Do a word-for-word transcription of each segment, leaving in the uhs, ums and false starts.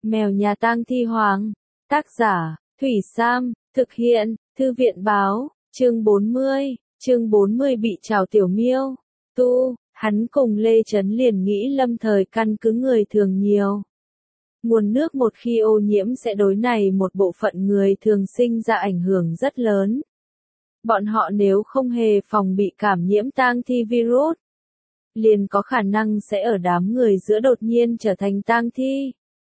Mèo nhà tang thi hoàng. Tác giả, Thủy Sam, thực hiện, Thư viện báo, chương bốn mươi, chương bốn mươi bị trào tiểu miêu. Tu, hắn cùng Lê Chấn liền nghĩ lâm thời căn cứ người thường nhiều. Nguồn nước một khi ô nhiễm sẽ đối này một bộ phận người thường sinh ra ảnh hưởng rất lớn. Bọn họ nếu không hề phòng bị cảm nhiễm tang thi virus, liền có khả năng sẽ ở đám người giữa đột nhiên trở thành tang thi.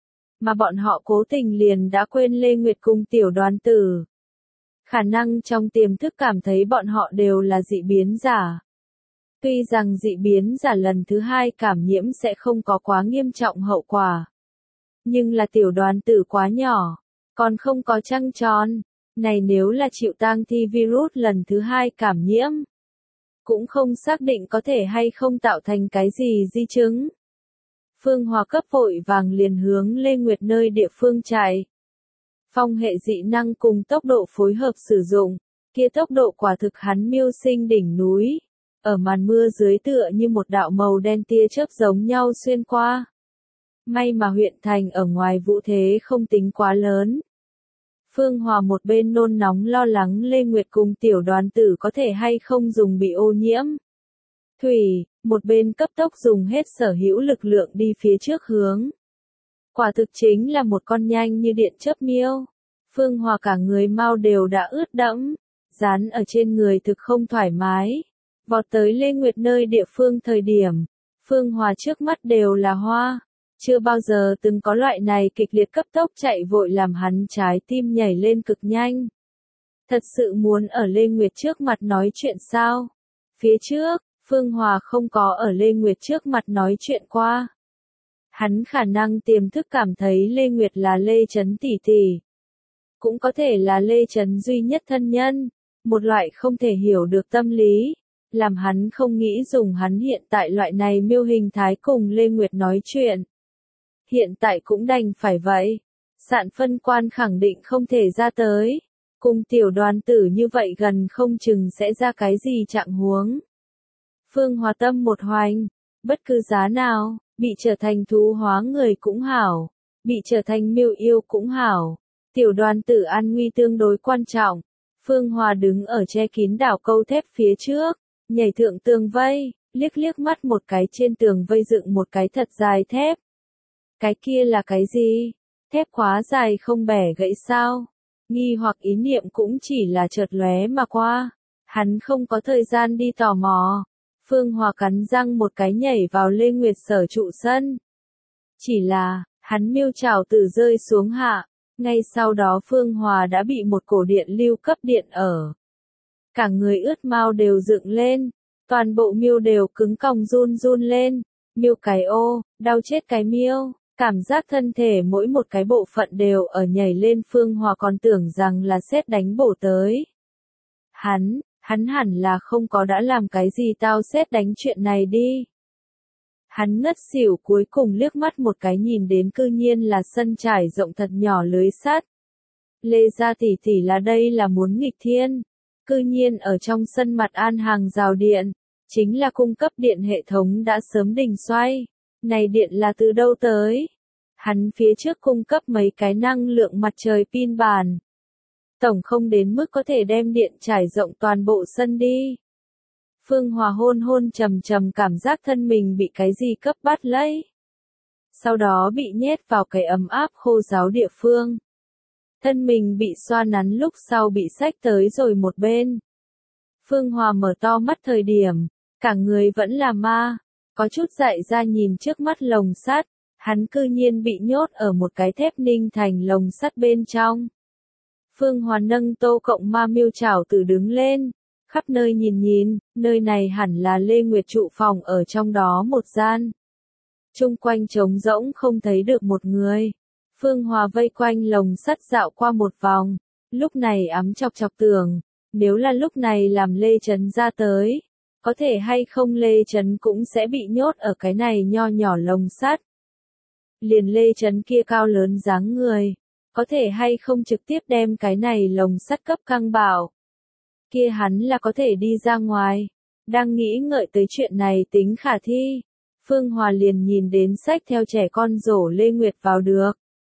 Mà bọn họ cố tình liền đã quên Lê Nguyệt cùng tiểu đoàn tử. Khả năng trong tiềm thức cảm thấy bọn họ đều là dị biến giả. Tuy rằng dị biến giả lần thứ hai cảm nhiễm sẽ không có quá nghiêm trọng hậu quả. Nhưng là tiểu đoàn tử quá nhỏ, còn không có trăng tròn. Này nếu là chịu tang thi virus lần thứ hai cảm nhiễm, cũng không xác định có thể hay không tạo thành cái gì di chứng. Phương Hòa cấp vội vàng liền hướng Lê Nguyệt nơi địa phương chạy. Phong hệ dị năng cùng tốc độ phối hợp sử dụng, kia tốc độ quả thực hắn miêu sinh đỉnh núi, ở màn mưa dưới tựa như một đạo màu đen tia chớp giống nhau xuyên qua. May mà huyện thành ở ngoài vũ thế không tính quá lớn. Phương Hòa một bên nôn nóng lo lắng Lê Nguyệt cùng tiểu đoàn tử có thể hay không dùng bị ô nhiễm. Thủy, một bên cấp tốc dùng hết sở hữu lực lượng đi phía trước hướng. Quả thực chính là một con nhanh như điện chớp miêu. Phương Hòa cả người mau đều đã ướt đẫm, dán ở trên người thực không thoải mái. Vọt tới Lê Nguyệt nơi địa phương thời điểm, Phương Hòa trước mắt đều là hoa. Chưa bao giờ từng có loại này kịch liệt cấp tốc chạy vội làm hắn trái tim nhảy lên cực nhanh. Thật sự muốn ở Lê Nguyệt trước mặt nói chuyện sao? Phía trước, Phương Hòa không có ở Lê Nguyệt trước mặt nói chuyện qua. Hắn khả năng tiềm thức cảm thấy Lê Nguyệt là Lê Chấn tỷ tỷ. Cũng có thể là Lê Chấn duy nhất thân nhân, một loại không thể hiểu được tâm lý, làm hắn không nghĩ dùng hắn hiện tại loại này miêu hình thái cùng Lê Nguyệt nói chuyện. Hiện tại cũng đành phải vậy. Sạn phân quan khẳng định không thể ra tới. Cùng tiểu đoàn tử như vậy gần không chừng sẽ ra cái gì trạng huống. Phương Hòa tâm một hoành. Bất cứ giá nào, bị trở thành thú hóa người cũng hảo. Bị trở thành miêu yêu cũng hảo. Tiểu đoàn tử an nguy tương đối quan trọng. Phương Hòa đứng ở che kín đảo câu thép phía trước. Nhảy thượng tường vây, liếc liếc mắt một cái trên tường vây dựng một cái thật dài thép. Cái kia là cái gì? Thép quá dài không bẻ gãy sao? Nghi hoặc ý niệm cũng chỉ là chợt lóe mà qua. Hắn không có thời gian đi tò mò. Phương Hòa cắn răng một cái nhảy vào Lê Nguyệt sở trụ sân. Chỉ là, hắn miêu trảo từ rơi xuống hạ. Ngay sau đó Phương Hòa đã bị một cổ điện lưu cấp điện ở. Cả người ướt mau đều dựng lên. Toàn bộ miêu đều cứng còng run run lên. Miêu cái ô, đau chết cái miêu. Cảm giác thân thể mỗi một cái bộ phận đều ở nhảy lên. Phương Hòa còn tưởng rằng là sét đánh bổ tới. Hắn, hắn hẳn là không có đã làm cái gì tao sét đánh chuyện này đi. Hắn ngất xỉu cuối cùng liếc mắt một cái nhìn đến cư nhiên là sân trải rộng thật nhỏ lưới sắt. Lê gia tỷ tỷ là đây là muốn nghịch thiên. Cư nhiên ở trong sân mặt an hàng rào điện, chính là cung cấp điện hệ thống đã sớm đình xoay. Này điện là từ đâu tới? Hắn phía trước cung cấp mấy cái năng lượng mặt trời pin bàn. Tổng không đến mức có thể đem điện trải rộng toàn bộ sân đi. Phương Hòa hôn hôn trầm trầm cảm giác thân mình bị cái gì cấp bắt lấy. Sau đó bị nhét vào cái ấm áp khô ráo địa phương. Thân mình bị xoa nắn lúc sau bị xách tới rồi một bên. Phương Hòa mở to mắt thời điểm, cả người vẫn là ma. Có chút dại ra nhìn trước mắt lồng sắt, hắn cư nhiên bị nhốt ở một cái thép ninh thành lồng sắt bên trong. Phương Hòa nâng tô cộng ma miêu chảo từ đứng lên, khắp nơi nhìn nhìn, nơi này hẳn là Lê Nguyệt trụ phòng ở trong đó một gian. Trung quanh trống rỗng không thấy được một người. Phương Hòa vây quanh lồng sắt dạo qua một vòng, lúc này ấm chọc chọc tường, nếu là lúc này làm Lê Chấn ra tới. Có thể hay không Lê Chấn cũng sẽ bị nhốt ở cái này nho nhỏ lồng sắt. Liền Lê Chấn kia cao lớn dáng người, có thể hay không trực tiếp đem cái này lồng sắt cấp căng bảo. Kia hắn là có thể đi ra ngoài. Đang nghĩ ngợi tới chuyện này tính khả thi. Phương Hòa liền nhìn đến sách theo trẻ con rổ Lê Nguyệt vào được.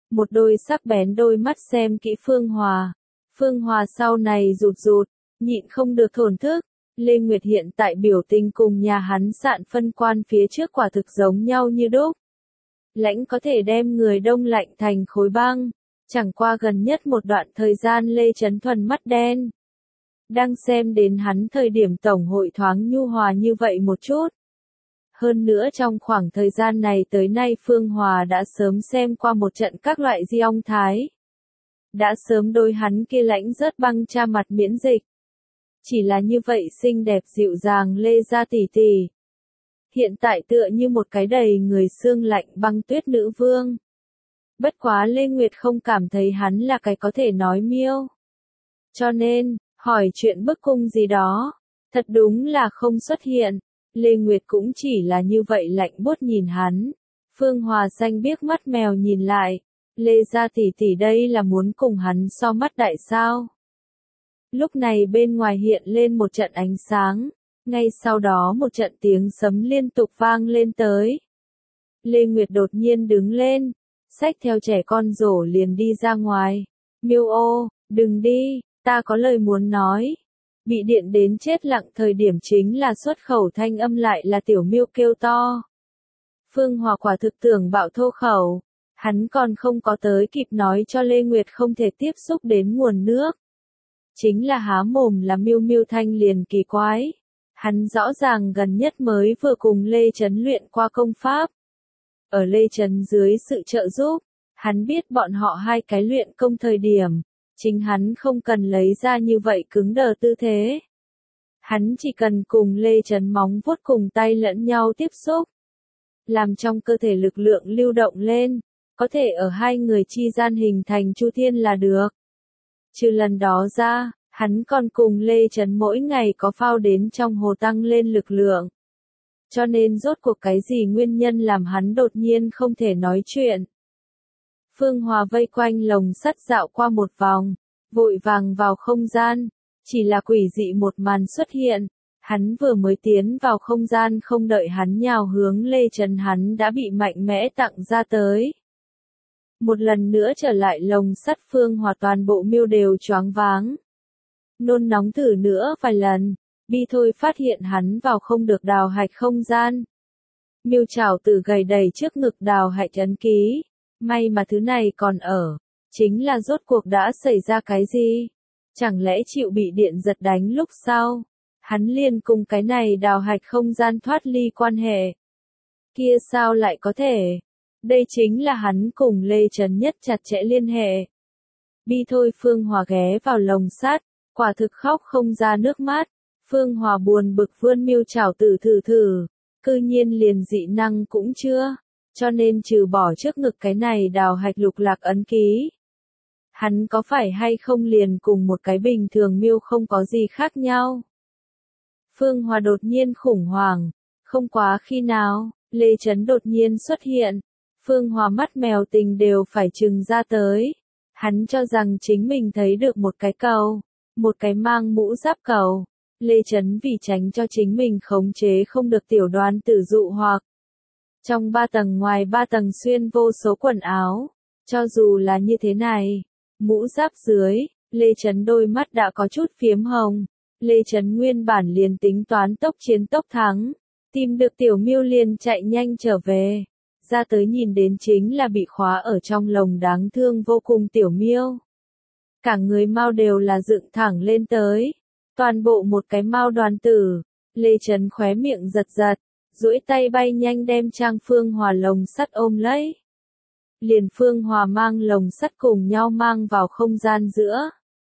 một đôi sắc bén đôi mắt xem kỹ Phương Hòa. Phương Hòa sau này rụt rụt, nhịn không được thổn thức. Lê Nguyệt hiện tại biểu tình cùng nhà hắn Sạn Phân Quan phía trước quả thực giống nhau như đúc. Lãnh có thể đem người đông lạnh thành khối băng. Chẳng qua gần nhất một đoạn thời gian Lê Chấn Thuần mắt đen. Đang xem đến hắn thời điểm tổng hội thoáng nhu hòa như vậy một chút. Hơn nữa trong khoảng thời gian này tới nay Phương Hòa đã sớm xem qua một trận các loại di ong thái. Đã sớm đôi hắn kia lãnh rớt băng cha mặt miễn dịch. Chỉ là như vậy xinh đẹp dịu dàng Lê gia tỷ tỷ. Hiện tại tựa như một cái đầy người xương lạnh băng tuyết nữ vương. Bất quá Lê Nguyệt không cảm thấy hắn là cái có thể nói miêu. Cho nên, hỏi chuyện bức cung gì đó, thật đúng là không xuất hiện. Lê Nguyệt cũng chỉ là như vậy lạnh buốt nhìn hắn. Phương Hòa xanh biếc mắt mèo nhìn lại. Lê gia tỷ tỷ đây là muốn cùng hắn so mắt đại sao. Lúc này bên ngoài hiện lên một trận ánh sáng. Ngay sau đó một trận tiếng sấm liên tục vang lên tới. Lê Nguyệt đột nhiên đứng lên. Xách theo trẻ con rổ liền đi ra ngoài. Miêu ô, đừng đi, ta có lời muốn nói. Bị điện đến chết lặng thời điểm chính là xuất khẩu thanh âm lại là tiểu miêu kêu to. Phương Hòa quả thực tưởng bạo thô khẩu. Hắn còn không có tới kịp nói cho Lê Nguyệt không thể tiếp xúc đến nguồn nước. Chính là há mồm là miêu miêu thanh liền kỳ quái. Hắn rõ ràng gần nhất mới vừa cùng Lê Chấn luyện qua công pháp. Ở Lê Chấn dưới sự trợ giúp, hắn biết bọn họ hai cái luyện công thời điểm, chính hắn không cần lấy ra như vậy cứng đờ tư thế. Hắn chỉ cần cùng Lê Chấn móng vuốt cùng tay lẫn nhau tiếp xúc, làm trong cơ thể lực lượng lưu động lên, có thể ở hai người chi gian hình thành chu thiên là được. Trừ lần đó ra, hắn còn cùng Lê Chấn mỗi ngày có phao đến trong hồ tăng lên lực lượng. Cho nên rốt cuộc cái gì nguyên nhân làm hắn đột nhiên không thể nói chuyện. Phương Hòa vây quanh lồng sắt dạo qua một vòng, vội vàng vào không gian, chỉ là quỷ dị một màn xuất hiện. Hắn vừa mới tiến vào không gian không đợi hắn nhào hướng Lê Chấn hắn đã bị mạnh mẽ tặng ra tới. Một lần nữa trở lại lồng sắt Phương Hòa toàn bộ miêu đều choáng váng. Nôn nóng thử nữa vài lần, bi thôi phát hiện hắn vào không được đào hạch không gian. Miêu chảo tử gầy đầy trước ngực đào hạch ấn ký, may mà thứ này còn ở, chính là rốt cuộc đã xảy ra cái gì? Chẳng lẽ chịu bị điện giật đánh lúc sau? Hắn liền cùng cái này đào hạch không gian thoát ly quan hệ. Kia sao lại có thể? Đây chính là hắn cùng Lê Chấn nhất chặt chẽ liên hệ. Bi thôi Phương Hòa ghé vào lồng sắt, quả thực khóc không ra nước mắt. Phương Hòa buồn bực vươn miêu chảo tử thử thử, cư nhiên liền dị năng cũng chưa, cho nên trừ bỏ trước ngực cái này đào hạch lục lạc ấn ký. Hắn có phải hay không liền cùng một cái bình thường miêu không có gì khác nhau. Phương Hòa đột nhiên khủng hoảng, không quá khi nào, Lê Chấn đột nhiên xuất hiện. Phương Hòa mắt mèo tình đều phải trừng ra tới. Hắn cho rằng chính mình thấy được một cái cầu, một cái mang mũ giáp cầu. Lê Chấn vì tránh cho chính mình khống chế không được tiểu đoan tử dụ hoặc. Trong ba tầng ngoài ba tầng xuyên vô số quần áo. Cho dù là như thế này, mũ giáp dưới, Lê Chấn đôi mắt đã có chút phiếm hồng. Lê Chấn nguyên bản liền tính toán tốc chiến tốc thắng. Tìm được tiểu miêu liền chạy nhanh trở về. Ra tới nhìn đến chính là bị khóa ở trong lồng đáng thương vô cùng tiểu miêu. Cả người mau đều là dựng thẳng lên tới. Toàn bộ một cái mao đoàn tử. Lê Chấn khóe miệng giật giật, duỗi tay bay nhanh đem Trang Phương Hòa lồng sắt ôm lấy. Liền Phương Hòa mang lồng sắt cùng nhau mang vào không gian giữa.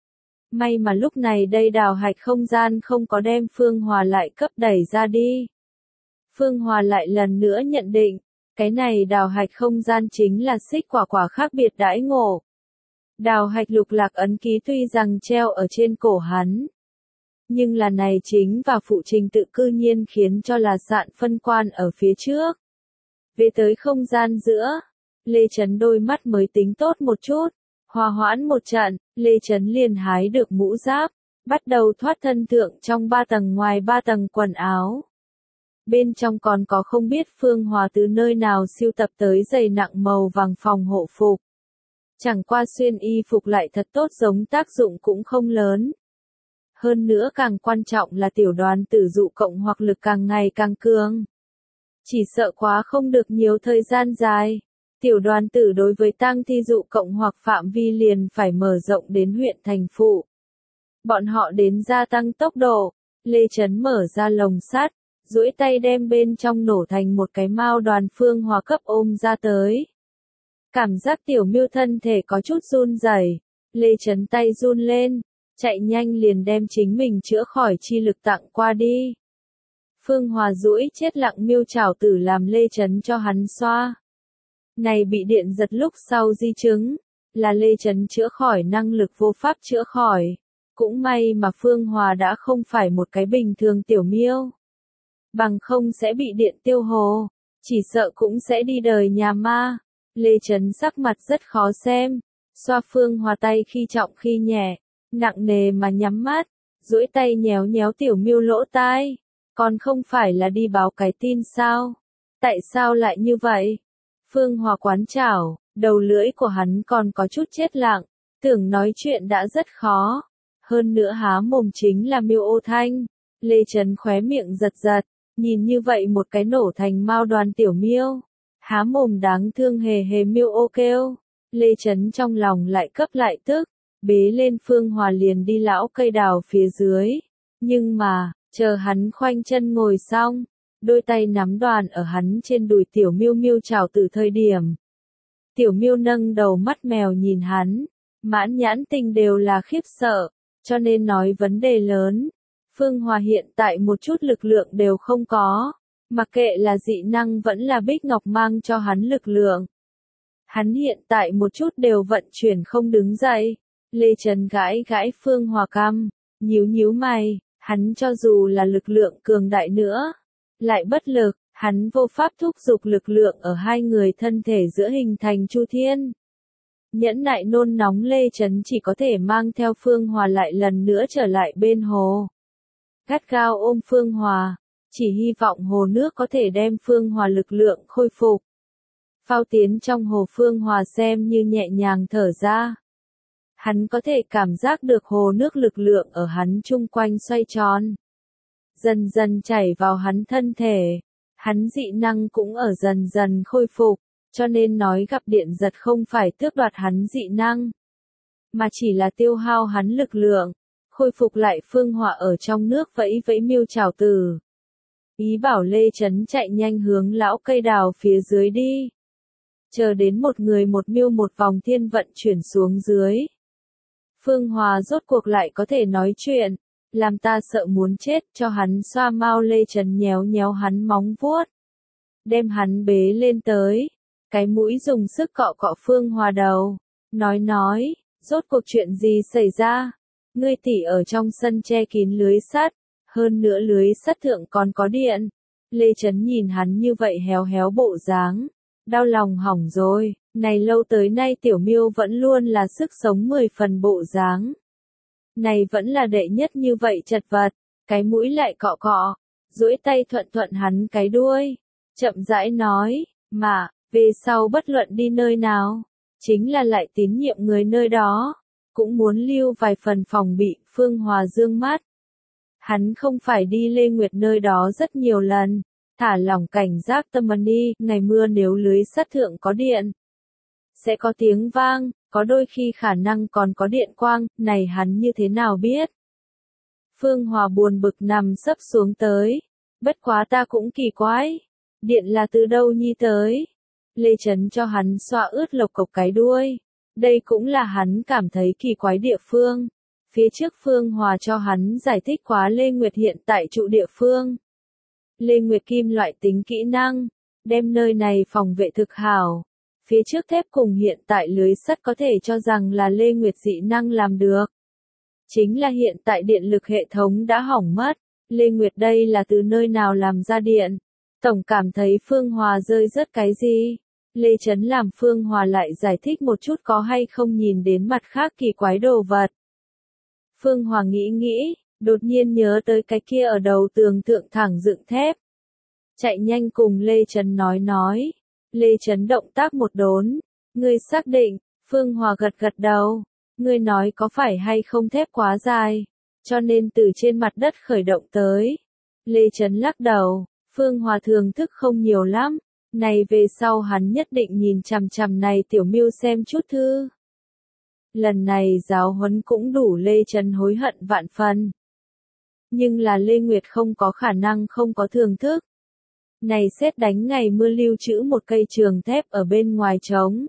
May mà lúc này đây đào hạch không gian không có đem Phương Hòa lại cấp đẩy ra đi. Phương Hòa lại lần nữa nhận định, cái này đào hạch không gian chính là xích quả quả khác biệt đãi ngộ. Đào hạch lục lạc ấn ký tuy rằng treo ở trên cổ hắn. Nhưng là này chính và phụ trình tự cư nhiên khiến cho là Sạn Phân Quan ở phía trước. Về tới không gian giữa, Lê Chấn đôi mắt mới tính tốt một chút, hòa hoãn một trận, Lê Chấn liền hái được mũ giáp, bắt đầu thoát thân thượng trong ba tầng ngoài ba tầng quần áo. Bên trong còn có không biết Phương Hòa từ nơi nào siêu tập tới giày nặng màu vàng phòng hộ phục. Chẳng qua xuyên y phục lại thật tốt giống tác dụng cũng không lớn. Hơn nữa càng quan trọng là tiểu đoàn tử dụ cộng hoặc lực càng ngày càng cường. Chỉ sợ quá không được nhiều thời gian dài. Tiểu đoàn tử đối với tang thi dụ cộng hoặc phạm vi liền phải mở rộng đến huyện thành phụ. Bọn họ đến gia tăng tốc độ. Lê Chấn mở ra lồng sắt, duỗi tay đem bên trong nổ thành một cái mao đoàn Phương Hòa cấp ôm ra tới. Cảm giác tiểu miêu thân thể có chút run rẩy, Lê Chấn tay run lên, chạy nhanh liền đem chính mình chữa khỏi chi lực tặng qua đi. Phương Hòa duỗi chết lặng miêu chảo tử làm Lê Chấn cho hắn xoa. Này bị điện giật lúc sau di chứng, là Lê Chấn chữa khỏi năng lực vô pháp chữa khỏi. Cũng may mà Phương Hòa đã không phải một cái bình thường tiểu miêu. Bằng không sẽ bị điện tiêu hồ, chỉ sợ cũng sẽ đi đời nhà ma. Lê Chấn sắc mặt rất khó xem, xoa Phương Hòa tay khi trọng khi nhẹ, nặng nề mà nhắm mắt, duỗi tay nhéo nhéo tiểu miêu lỗ tai. Còn không phải là đi báo cái tin sao? Tại sao lại như vậy? Phương Hòa quán chảo, đầu lưỡi của hắn còn có chút chết lặng, tưởng nói chuyện đã rất khó. Hơn nữa há mồm chính là miêu ô thanh. Lê Chấn khóe miệng giật giật, nhìn như vậy một cái nổ thành mao đoàn tiểu miêu. Há mồm đáng thương hề hề miêu ô kêu. Lê Chấn trong lòng lại cấp lại tức, bế lên Phương Hòa liền đi lão cây đào phía dưới. Nhưng mà, chờ hắn khoanh chân ngồi xong, đôi tay nắm đoàn ở hắn trên đùi tiểu miêu miêu chào từ thời điểm. Tiểu miêu nâng đầu mắt mèo nhìn hắn, mãn nhãn tình đều là khiếp sợ, cho nên nói vấn đề lớn. Phương Hòa hiện tại một chút lực lượng đều không có, mặc kệ là dị năng vẫn là Bích Ngọc mang cho hắn lực lượng. Hắn hiện tại một chút đều vận chuyển không đứng dậy. Lê Chấn gãi gãi Phương Hòa cằm, nhíu nhíu mày, hắn cho dù là lực lượng cường đại nữa, lại bất lực, hắn vô pháp thúc giục lực lượng ở hai người thân thể giữa hình thành chu thiên. Nhẫn nại nôn nóng Lê Chấn chỉ có thể mang theo Phương Hòa lại lần nữa trở lại bên hồ. Gắt gao ôm Phương Hòa, chỉ hy vọng hồ nước có thể đem Phương Hòa lực lượng khôi phục. Phao tiến trong hồ Phương Hòa xem như nhẹ nhàng thở ra. Hắn có thể cảm giác được hồ nước lực lượng ở hắn chung quanh xoay tròn. Dần dần chảy vào hắn thân thể. Hắn dị năng cũng ở dần dần khôi phục, cho nên nói gặp điện giật không phải tước đoạt hắn dị năng, mà chỉ là tiêu hao hắn lực lượng, khôi phục lại Phương Hòa ở trong nước vẫy vẫy miêu chảo tử. Ý bảo Lê Chấn chạy nhanh hướng lão cây đào phía dưới đi. Chờ đến một người một miêu một vòng thiên vận chuyển xuống dưới. Phương Hòa rốt cuộc lại có thể nói chuyện, làm ta sợ muốn chết cho hắn xoa mau. Lê Chấn nhéo nhéo hắn móng vuốt, đem hắn bế lên tới, cái mũi dùng sức cọ cọ Phương Hòa đầu, nói nói, rốt cuộc chuyện gì xảy ra, ngươi tỷ ở trong sân che kín lưới sắt, hơn nữa lưới sắt thượng còn có điện. Lê Chấn nhìn hắn như vậy héo héo bộ dáng, đau lòng hỏng rồi, này lâu tới nay tiểu miêu vẫn luôn là sức sống mười phần bộ dáng. Này vẫn là đệ nhất như vậy chật vật, cái mũi lại cọ cọ, duỗi tay thuận thuận hắn cái đuôi, chậm rãi nói, mà, về sau bất luận đi nơi nào, chính là lại tín nhiệm người nơi đó, cũng muốn lưu vài phần phòng bị. Phương Hòa dương mắt. Hắn không phải đi Lê Nguyệt nơi đó rất nhiều lần, thả lỏng cảnh giác tâm đi, ngày mưa nếu lưới sắt thượng có điện, sẽ có tiếng vang, có đôi khi khả năng còn có điện quang, này hắn như thế nào biết. Phương Hòa buồn bực nằm sấp xuống tới, bất quá ta cũng kỳ quái, điện là từ đâu nhi tới. Lê Chấn cho hắn xoa ướt lộc cộc cái đuôi, đây cũng là hắn cảm thấy kỳ quái địa phương. Phía trước Phương Hòa cho hắn giải thích quá Lê Nguyệt hiện tại trụ địa phương. Lê Nguyệt kim loại tính kỹ năng, đem nơi này phòng vệ thực hảo. Phía trước thép cùng hiện tại lưới sắt có thể cho rằng là Lê Nguyệt dị năng làm được. Chính là hiện tại điện lực hệ thống đã hỏng mất, Lê Nguyệt đây là từ nơi nào làm ra điện. Tổng cảm thấy Phương Hòa rơi rớt cái gì. Lê Chấn làm Phương Hòa lại giải thích một chút có hay không nhìn đến mặt khác kỳ quái đồ vật. Phương Hòa nghĩ nghĩ, đột nhiên nhớ tới cái kia ở đầu tường thượng thẳng dựng thép. Chạy nhanh cùng Lê Chấn nói nói. Lê Chấn động tác một đốn. Ngươi xác định, Phương Hòa gật gật đầu. Ngươi nói có phải hay không thép quá dài, cho nên từ trên mặt đất khởi động tới. Lê Chấn lắc đầu, Phương Hòa thường thức không nhiều lắm. Này về sau hắn nhất định nhìn chằm chằm này tiểu miêu xem chút thư. Lần này giáo huấn cũng đủ Lê Chấn hối hận vạn phần. Nhưng là Lê Nguyệt không có khả năng không có thường thức. Này sét đánh ngày mưa lưu trữ một cây trường thép ở bên ngoài trống.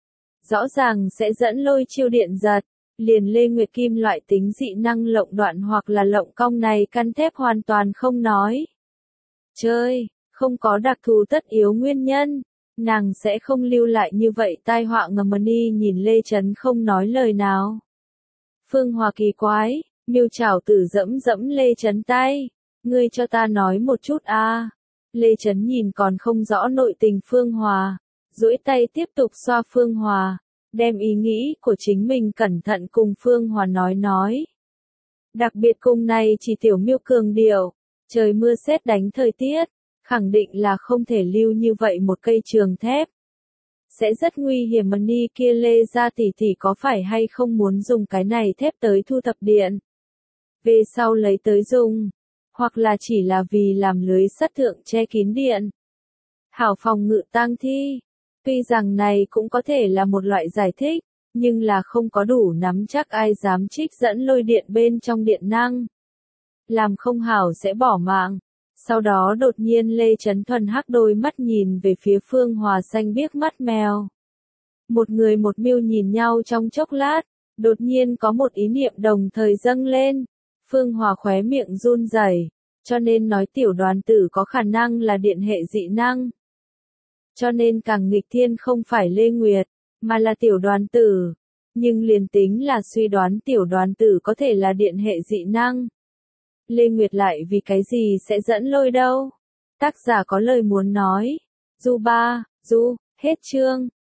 Rõ ràng sẽ dẫn lôi chiêu điện giật, liền Lê Nguyệt kim loại tính dị năng lộng đoạn hoặc là lộng cong này căn thép hoàn toàn không nói. Chơi, không có đặc thù tất yếu nguyên nhân, nàng sẽ không lưu lại như vậy tai họa ngầm. Ni nhìn Lê Chấn không nói lời nào. Phương Hòa kỳ quái, miêu chảo tử dẫm dẫm Lê Chấn tay, ngươi cho ta nói một chút a. À. Lê Chấn nhìn còn không rõ nội tình Phương Hòa, duỗi tay tiếp tục xoa Phương Hòa, đem ý nghĩ của chính mình cẩn thận cùng Phương Hòa nói nói. Đặc biệt cùng này chỉ tiểu miêu cường điệu, trời mưa sét đánh thời tiết, khẳng định là không thể lưu như vậy một cây trường thép. Sẽ rất nguy hiểm. Ni kia Lê ra tỷ tỷ có phải hay không muốn dùng cái này thép tới thu thập điện? Về sau lấy tới dùng, hoặc là chỉ là vì làm lưới sắt thượng che kín điện. Hảo phòng ngự tang thi. Tuy rằng này cũng có thể là một loại giải thích, nhưng là không có đủ nắm chắc ai dám trích dẫn lôi điện bên trong điện năng. Làm không hảo sẽ bỏ mạng. Sau đó đột nhiên Lê Chấn thuần hắc đôi mắt nhìn về phía Phương Hòa xanh biếc mắt mèo. Một người một miêu nhìn nhau trong chốc lát, đột nhiên có một ý niệm đồng thời dâng lên. Phương Hòa khóe miệng run rẩy, cho nên nói tiểu đoàn tử có khả năng là điện hệ dị năng. Cho nên càng nghịch thiên không phải Lê Nguyệt, mà là tiểu đoàn tử. Nhưng liền tính là suy đoán tiểu đoàn tử có thể là điện hệ dị năng. Lê Nguyệt lại vì cái gì sẽ dẫn lôi đâu? Tác giả có lời muốn nói. Du ba, du, hết chương.